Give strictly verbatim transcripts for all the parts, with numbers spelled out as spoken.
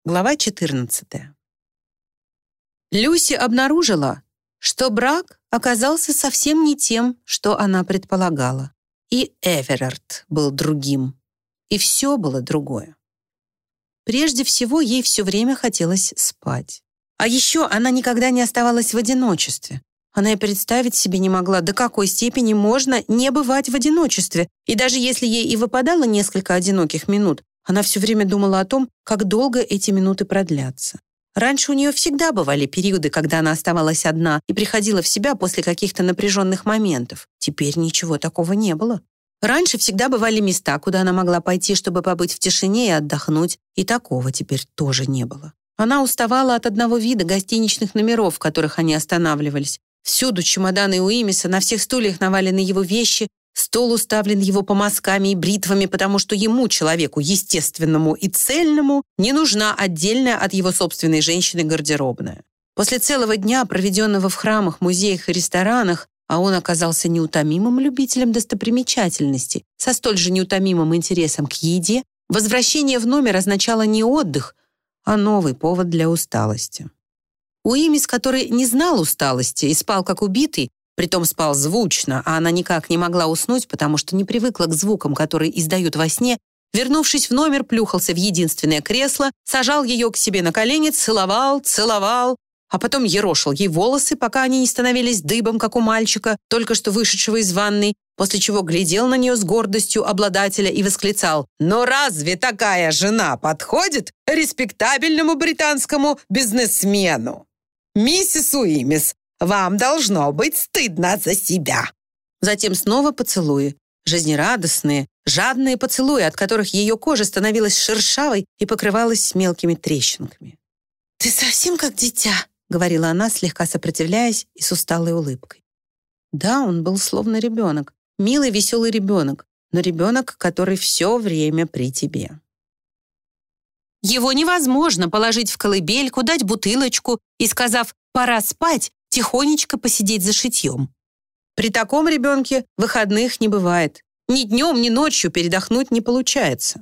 Глава четырнадцатая. Люси обнаружила, что брак оказался совсем не тем, что она предполагала. И Эверард был другим. И все было другое. Прежде всего, ей все время хотелось спать. А еще она никогда не оставалась в одиночестве. Она и представить себе не могла, до какой степени можно не бывать в одиночестве. И даже если ей и выпадало несколько одиноких минут, она все время думала о том, как долго эти минуты продлятся. Раньше у нее всегда бывали периоды, когда она оставалась одна и приходила в себя после каких-то напряженных моментов. Теперь ничего такого не было. Раньше всегда бывали места, куда она могла пойти, чтобы побыть в тишине и отдохнуть, и такого теперь тоже не было. Она уставала от одного вида гостиничных номеров, в которых они останавливались. Всюду чемоданы Уимиса, на всех стульях навалены его вещи, стол уставлен его помазками и бритвами, потому что ему, человеку естественному и цельному, не нужна отдельная от его собственной женщины гардеробная. После целого дня, проведенного в храмах, музеях и ресторанах, а он оказался неутомимым любителем достопримечательностей, со столь же неутомимым интересом к еде, возвращение в номер означало не отдых, а новый повод для усталости. Уимис, который не знал усталости и спал как убитый, притом спал звучно, а она никак не могла уснуть, потому что не привыкла к звукам, которые издают во сне, вернувшись в номер, плюхался в единственное кресло, сажал ее к себе на колени, целовал, целовал, а потом ерошил ей волосы, пока они не становились дыбом, как у мальчика, только что вышедшего из ванной, после чего глядел на нее с гордостью обладателя и восклицал: «Но разве такая жена подходит респектабельному британскому бизнесмену? Миссис Уимис, вам должно быть стыдно за себя». Затем снова поцелуи. Жизнерадостные, жадные поцелуи, от которых ее кожа становилась шершавой и покрывалась мелкими трещинками. «Ты совсем как дитя», — говорила она, слегка сопротивляясь и с усталой улыбкой. Да, он был словно ребенок, милый, веселый ребенок, но ребенок, который все время при тебе. Его невозможно положить в колыбельку, дать бутылочку и, сказав «пора спать», тихонечко посидеть за шитьем. При таком ребенке выходных не бывает. Ни днем, ни ночью передохнуть не получается.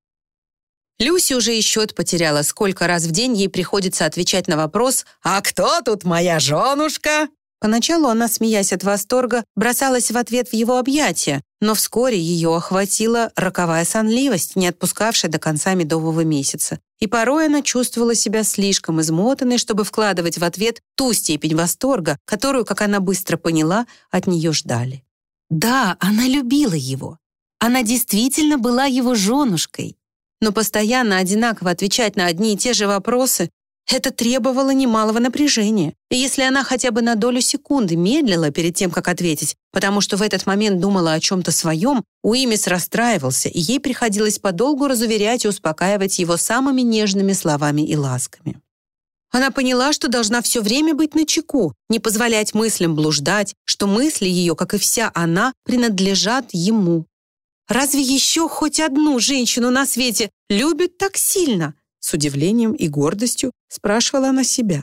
Люси уже и счет потеряла, сколько раз в день ей приходится отвечать на вопрос «А кто тут моя женушка?». Поначалу она, смеясь от восторга, бросалась в ответ в его объятия, но вскоре ее охватила роковая сонливость, не отпускавшая до конца медового месяца. И порой она чувствовала себя слишком измотанной, чтобы вкладывать в ответ ту степень восторга, которую, как она быстро поняла, от нее ждали. Да, она любила его. Она действительно была его женушкой. Но постоянно одинаково отвечать на одни и те же вопросы — это требовало немалого напряжения. И если она хотя бы на долю секунды медлила перед тем, как ответить, потому что в этот момент думала о чем-то своем, Уимис расстраивался, и ей приходилось подолгу разуверять и успокаивать его самыми нежными словами и ласками. Она поняла, что должна все время быть начеку, не позволять мыслям блуждать, что мысли ее, как и вся она, принадлежат ему. Разве еще хоть одну женщину на свете любят так сильно? С удивлением и гордостью спрашивала она себя.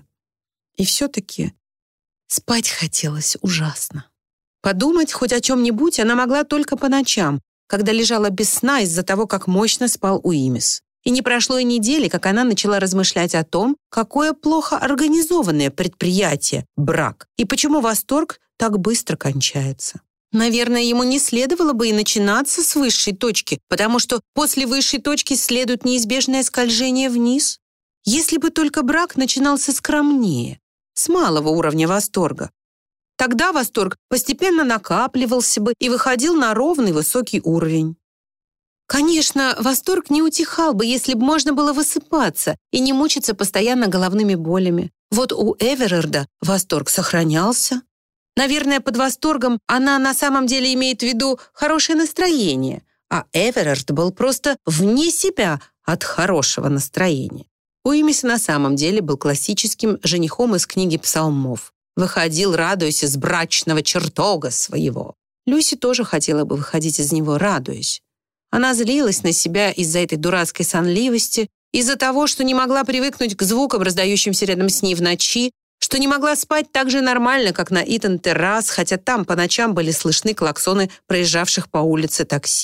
И все-таки спать хотелось ужасно. Подумать хоть о чем-нибудь она могла только по ночам, когда лежала без сна из-за того, как мощно спал Уимис. И не прошло и недели, как она начала размышлять о том, какое плохо организованное предприятие — брак, и почему восторг так быстро кончается. Наверное, ему не следовало бы и начинаться с высшей точки, потому что после высшей точки следует неизбежное скольжение вниз. Если бы только брак начинался скромнее, с малого уровня восторга, тогда восторг постепенно накапливался бы и выходил на ровный высокий уровень. Конечно, восторг не утихал бы, если бы можно было высыпаться и не мучиться постоянно головными болями. Вот у Эверарда восторг сохранялся. Наверное, под восторгом она на самом деле имеет в виду хорошее настроение, а Эверард был просто вне себя от хорошего настроения. Уимис на самом деле был классическим женихом из книги псалмов. Выходил, радуясь, из брачного чертога своего. Люси тоже хотела бы выходить из него, радуясь. Она злилась на себя из-за этой дурацкой сонливости, из-за того, что не могла привыкнуть к звукам, раздающимся рядом с ней в ночи, что не могла спать так же нормально, как на Итон-террас, хотя там по ночам были слышны клаксоны проезжавших по улице такси.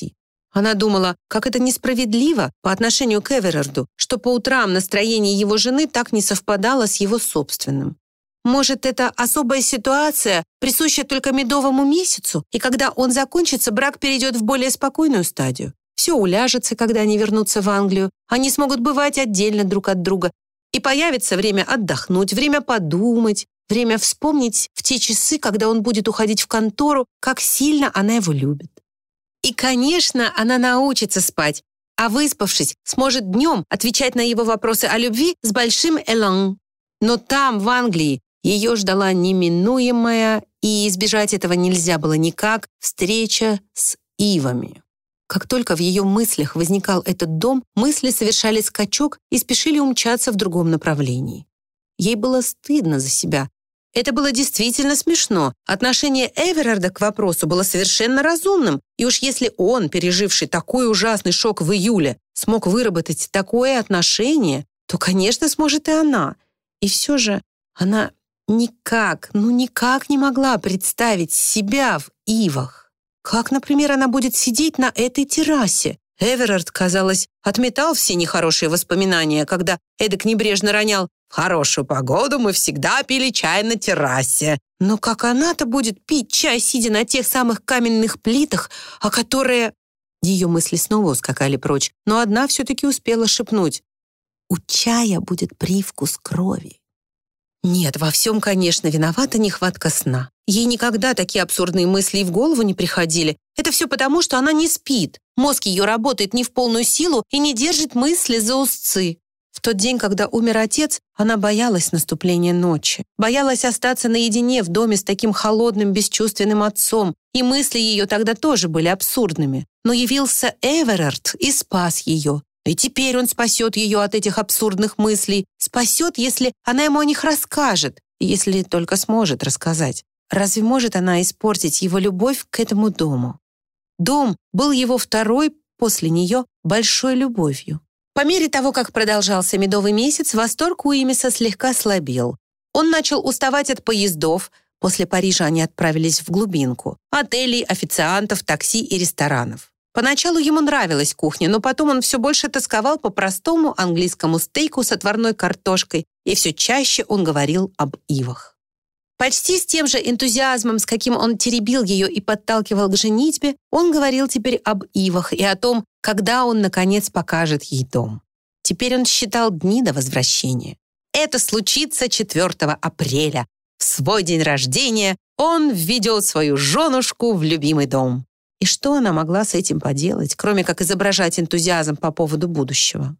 Она думала, как это несправедливо по отношению к Эверарду, что по утрам настроение его жены так не совпадало с его собственным. Может, это особая ситуация, присущая только медовому месяцу, и когда он закончится, брак перейдет в более спокойную стадию. Все уляжется, когда они вернутся в Англию, они смогут бывать отдельно друг от друга, и появится время отдохнуть, время подумать, время вспомнить в те часы, когда он будет уходить в контору, как сильно она его любит. И, конечно, она научится спать, а выспавшись, сможет днем отвечать на его вопросы о любви с большим элан. Но там, в Англии, ее ждала неминуемая, и избежать этого нельзя было никак, встреча с Ивами. Как только в ее мыслях возникал этот дом, мысли совершали скачок и спешили умчаться в другом направлении. Ей было стыдно за себя. Это было действительно смешно. Отношение Эверарда к вопросу было совершенно разумным, и уж если он, переживший такой ужасный шок в июле, смог выработать такое отношение, то, конечно, сможет и она. И все же она никак, ну никак не могла представить себя в Ивах. Как, например, она будет сидеть на этой террасе? Эверард, казалось, отметал все нехорошие воспоминания, когда эдак небрежно ронял: «В хорошую погоду мы всегда пили чай на террасе». Но как она-то будет пить чай, сидя на тех самых каменных плитах, о которые... Ее мысли снова ускакали прочь, но одна все-таки успела шепнуть: «У чая будет привкус крови». Нет, во всем, конечно, виновата нехватка сна. Ей никогда такие абсурдные мысли и в голову не приходили. Это все потому, что она не спит. Мозг ее работает не в полную силу и не держит мысли за узцы. В тот день, когда умер отец, она боялась наступления ночи. Боялась остаться наедине в доме с таким холодным, бесчувственным отцом. И мысли ее тогда тоже были абсурдными. Но явился Эверард и спас ее. И теперь он спасет ее от этих абсурдных мыслей. Спасет, если она ему о них расскажет. Если только сможет рассказать. Разве может она испортить его любовь к этому дому? Дом был его второй после нее большой любовью. По мере того, как продолжался медовый месяц, восторг Уимиса слегка слабел. Он начал уставать от поездов. После Парижа они отправились в глубинку. Отелей, официантов, такси и ресторанов. Поначалу ему нравилась кухня, но потом он все больше тосковал по простому английскому стейку с отварной картошкой, и все чаще он говорил об Ивах. Почти с тем же энтузиазмом, с каким он теребил ее и подталкивал к женитьбе, он говорил теперь об Ивах и о том, когда он, наконец, покажет ей дом. Теперь он считал дни до возвращения. Это случится четвёртого апреля. В свой день рождения он введет свою женушку в любимый дом. И что она могла с этим поделать, кроме как изображать энтузиазм по поводу будущего?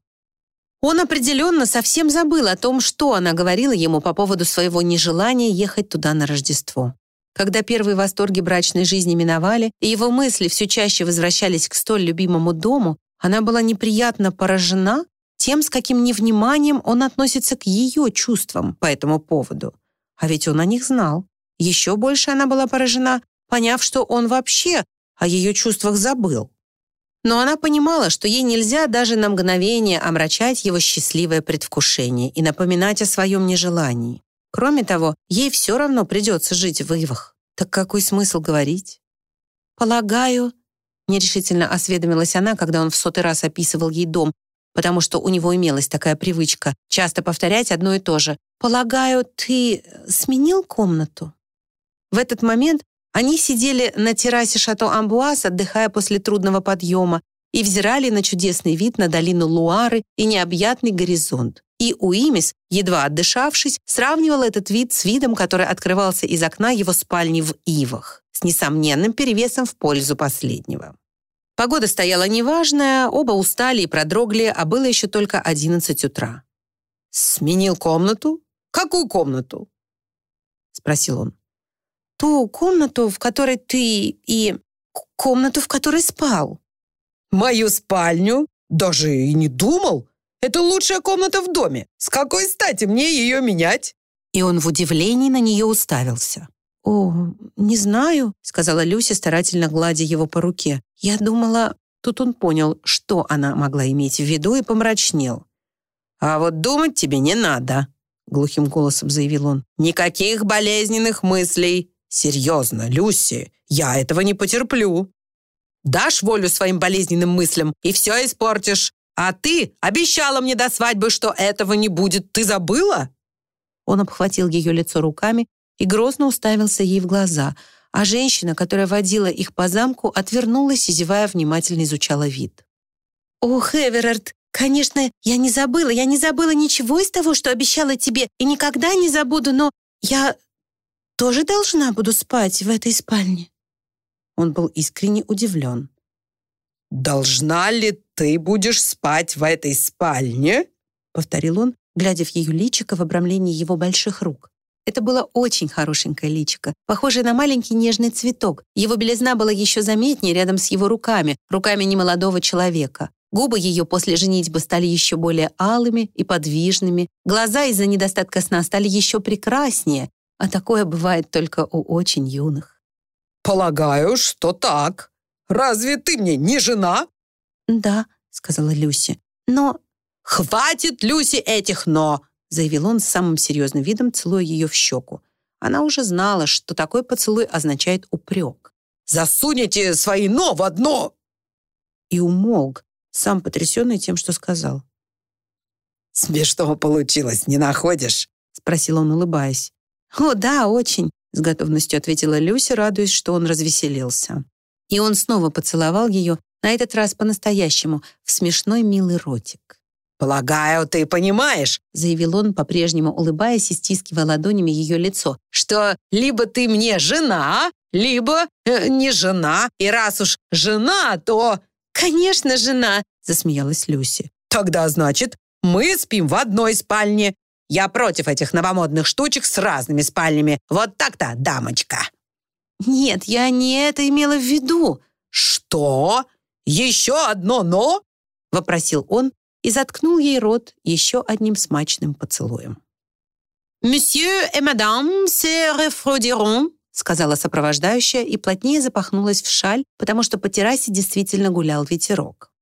Он определенно совсем забыл о том, что она говорила ему по поводу своего нежелания ехать туда на Рождество. Когда первые восторги брачной жизни миновали, и его мысли все чаще возвращались к столь любимому дому, она была неприятно поражена тем, с каким невниманием он относится к ее чувствам по этому поводу. А ведь он о них знал. Еще больше она была поражена, поняв, что он вообще о ее чувствах забыл. Но она понимала, что ей нельзя даже на мгновение омрачать его счастливое предвкушение и напоминать о своем нежелании. Кроме того, ей все равно придется жить в Ивах. Так какой смысл говорить? «Полагаю», — нерешительно осведомилась она, когда он в сотый раз описывал ей дом, потому что у него имелась такая привычка часто повторять одно и то же. «Полагаю, ты сменил комнату?» В этот момент они сидели на террасе шато Амбуаз, отдыхая после трудного подъема, и взирали на чудесный вид на долину Луары и необъятный горизонт. И Уимис, едва отдышавшись, сравнивал этот вид с видом, который открывался из окна его спальни в Ивах, с несомненным перевесом в пользу последнего. Погода стояла неважная, оба устали и продрогли, а было еще только одиннадцать утра. «Сменил комнату? Какую комнату?» — спросил он. «Ту комнату, в которой ты и... комнату, в которой спал». «Мою спальню? Даже и не думал. Это лучшая комната в доме. С какой стати мне ее менять?» И он в удивлении на нее уставился. «О, не знаю», — сказала Люся, старательно гладя его по руке. «Я думала...» Тут он понял, что она могла иметь в виду, и помрачнел. «А вот думать тебе не надо», — глухим голосом заявил он. «Никаких болезненных мыслей. Серьезно, Люси, я этого не потерплю». Дашь волю своим болезненным мыслям и все испортишь. А ты обещала мне до свадьбы, что этого не будет. Ты забыла?» Он обхватил ее лицо руками и грозно уставился ей в глаза, а женщина, которая водила их по замку, отвернулась и, зевая, внимательно изучала вид. «Ох, Эверард, конечно, я не забыла, я не забыла ничего из того, что обещала тебе, и никогда не забуду, но я тоже должна буду спать в этой спальне». Он был искренне удивлен. «Должна ли ты будешь спать в этой спальне?» — повторил он, глядя в ее личико в обрамлении его больших рук. Это было очень хорошенькое личико, похожее на маленький нежный цветок. Его белизна была еще заметнее рядом с его руками, руками немолодого человека. Губы ее после женитьбы стали еще более алыми и подвижными. Глаза из-за недостатка сна стали еще прекраснее, а такое бывает только у очень юных. «Полагаю, что так. Разве ты мне не жена?» «Да», — сказала Люси, — «но...» «Хватит, Люси, этих «но», — заявил он с самым серьезным видом, целуя ее в щеку. Она уже знала, что такой поцелуй означает упрек. «Засунете свои «но» в одно!» И умолк, сам потрясенный тем, что сказал. «Смешно получилось, не находишь?» — спросил он, улыбаясь. «О, да, очень», — с готовностью ответила Люси, радуясь, что он развеселился. И он снова поцеловал ее, на этот раз по-настоящему, в смешной милый ротик. «Полагаю, ты понимаешь», — заявил он, по-прежнему улыбаясь и стискивая ладонями ее лицо, «что либо ты мне жена, либо э, не жена, и раз уж жена, то...» «Конечно, жена», — засмеялась Люси. «Тогда, значит, мы спим в одной спальне. Я против этих новомодных штучек с разными спальнями. Вот так-то, дамочка». «Нет, я не это имела в виду». «Что? Еще одно «но»?» — вопросил он и заткнул ей рот еще одним смачным поцелуем. «Monsieur et madame se refroidiront», — сказала сопровождающая и плотнее запахнулась в шаль, потому что по террасе действительно гулял ветерок.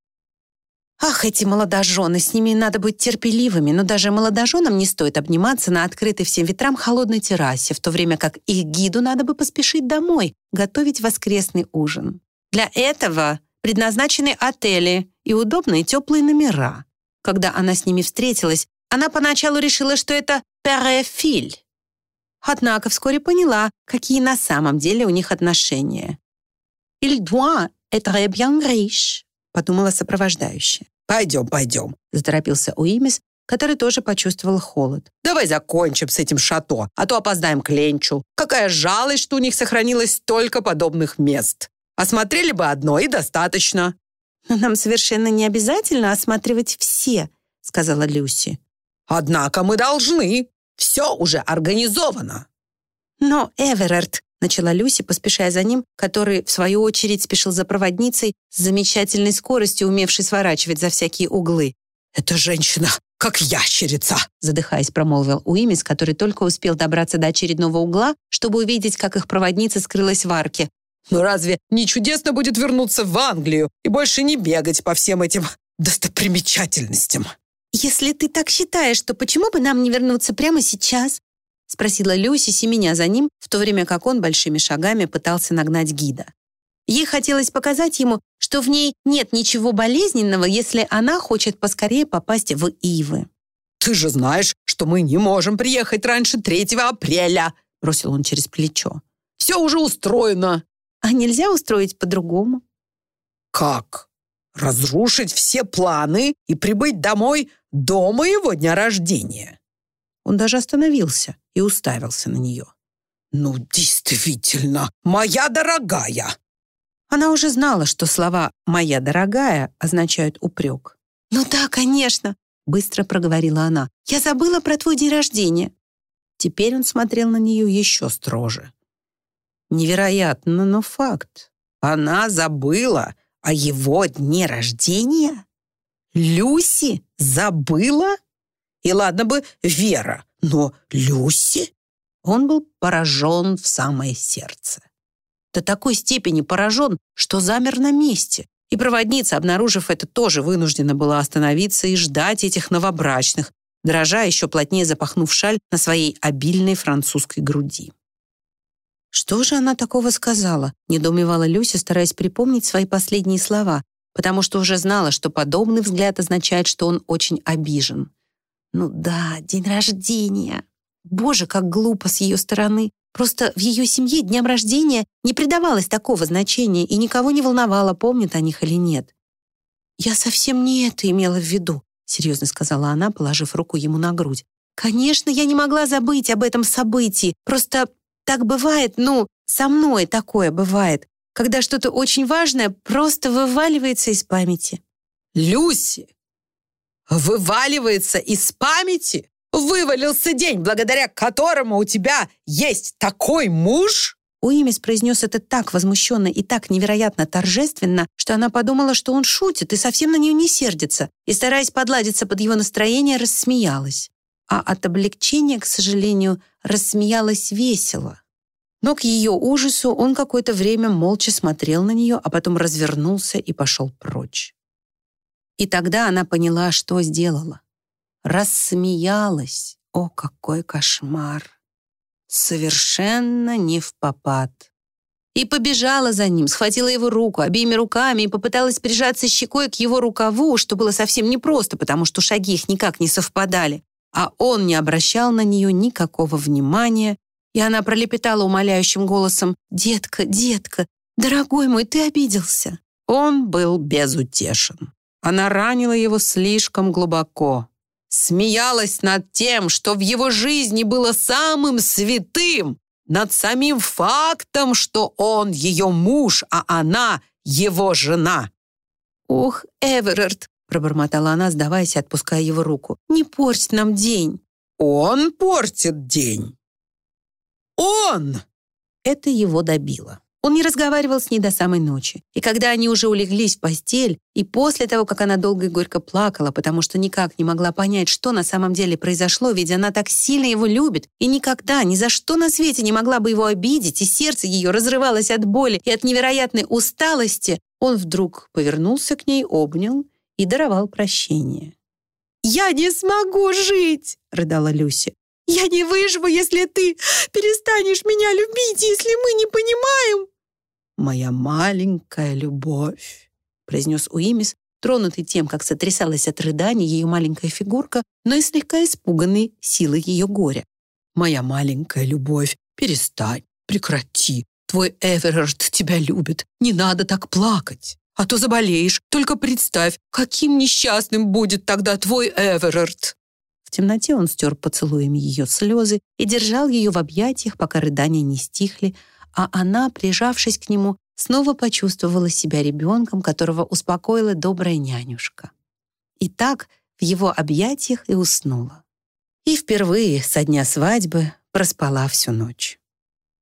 Ах, эти молодожены, с ними надо быть терпеливыми, но даже молодоженам не стоит обниматься на открытой всем ветрам холодной террасе, в то время как их гиду надо бы поспешить домой, готовить воскресный ужин. Для этого предназначены отели и удобные теплые номера. Когда она с ними встретилась, она поначалу решила, что это «перефиль». Однако вскоре поняла, какие на самом деле у них отношения. «Il doit être bien riche», — подумала сопровождающая. «Пойдем, пойдем», — заторопился Уимис, который тоже почувствовал холод. «Давай закончим с этим шато, а то опоздаем к ленчу. Какая жалость, что у них сохранилось столько подобных мест. Осмотрели бы одно и достаточно». «Но нам совершенно не обязательно осматривать все», — сказала Люси. «Однако мы должны. Все уже организовано». «Но, Эверард», — начала Люси, поспешая за ним, который, в свою очередь, спешил за проводницей с замечательной скоростью, умевшей сворачивать за всякие углы. «Эта женщина, как ящерица», — задыхаясь, промолвил Уимис, который только успел добраться до очередного угла, чтобы увидеть, как их проводница скрылась в арке. «Но разве не чудесно будет вернуться в Англию и больше не бегать по всем этим достопримечательностям?» «Если ты так считаешь, то почему бы нам не вернуться прямо сейчас?» — спросила Люси, семеня за ним, в то время как он большими шагами пытался нагнать гида. Ей хотелось показать ему, что в ней нет ничего болезненного, если она хочет поскорее попасть в Ивы. «Ты же знаешь, что мы не можем приехать раньше третьего апреля», — бросил он через плечо. «Все уже устроено». «А нельзя устроить по-другому?» «Как? Разрушить все планы и прибыть домой до моего дня рождения?» Он даже остановился и уставился на нее. «Ну, действительно, моя дорогая!» Она уже знала, что слова «моя дорогая» означают упрек. «Ну да, конечно», — быстро проговорила она. «Я забыла про твой день рождения». Теперь он смотрел на нее еще строже. Невероятно, но факт. Она забыла о его дне рождения? Люси забыла? И ладно бы Вера, но Люси? Он был поражен в самое сердце. До такой степени поражен, что замер на месте. И проводница, обнаружив это, тоже вынуждена была остановиться и ждать этих новобрачных, дрожа еще плотнее запахнув шаль на своей обильной французской груди. «Что же она такого сказала?» — недоумевала Люся, стараясь припомнить свои последние слова, потому что уже знала, что подобный взгляд означает, что он очень обижен. Ну да, день рождения. Боже, как глупо с ее стороны. Просто в ее семье дням рождения не придавалось такого значения и никого не волновало, помнят о них или нет. «Я совсем не это имела в виду», — серьезно сказала она, положив руку ему на грудь. «Конечно, я не могла забыть об этом событии. Просто так бывает, ну, со мной такое бывает, когда что-то очень важное просто вываливается из памяти». «Люси, вываливается из памяти? Вывалился день, благодаря которому у тебя есть такой муж?» Уимис произнес это так возмущенно и так невероятно торжественно, что она подумала, что он шутит и совсем на нее не сердится, и, стараясь подладиться под его настроение, рассмеялась. А от облегчения, к сожалению, рассмеялась весело. Но к ее ужасу он какое-то время молча смотрел на нее, а потом развернулся и пошел прочь. И тогда она поняла, что сделала. Рассмеялась. О, какой кошмар! Совершенно не впопад. И побежала за ним, схватила его руку обеими руками и попыталась прижаться щекой к его рукаву, что было совсем непросто, потому что шаги их никак не совпадали. А он не обращал на нее никакого внимания, и она пролепетала умоляющим голосом: «Детка, детка, дорогой мой, ты обиделся». Он был безутешен. Она ранила его слишком глубоко. Смеялась над тем, что в его жизни было самым святым, над самим фактом, что он ее муж, а она его жена. «Ох, Эверард», — пробормотала она, сдаваясь и отпуская его руку, «не порть нам день». «Он портит день. Он!» Это его добило. Он не разговаривал с ней до самой ночи. И когда они уже улеглись в постель, и после того, как она долго и горько плакала, потому что никак не могла понять, что на самом деле произошло, ведь она так сильно его любит и никогда, ни за что на свете не могла бы его обидеть, и сердце ее разрывалось от боли и от невероятной усталости, он вдруг повернулся к ней, обнял и даровал прощение. «Я не смогу жить!» — рыдала Люси. «Я не выживу, если ты перестанешь меня любить, если мы не понимаем». «Моя маленькая любовь», — произнес Уимис, тронутый тем, как сотрясалась от рыданий ее маленькая фигурка, но и слегка испуганный силой ее горя. «Моя маленькая любовь, перестань, прекрати. Твой Эверард тебя любит. Не надо так плакать, а то заболеешь. Только представь, каким несчастным будет тогда твой Эверард». В темноте он стер поцелуями ее слезы и держал ее в объятиях, пока рыдания не стихли, а она, прижавшись к нему, снова почувствовала себя ребенком, которого успокоила добрая нянюшка. И так в его объятиях и уснула. И впервые со дня свадьбы проспала всю ночь.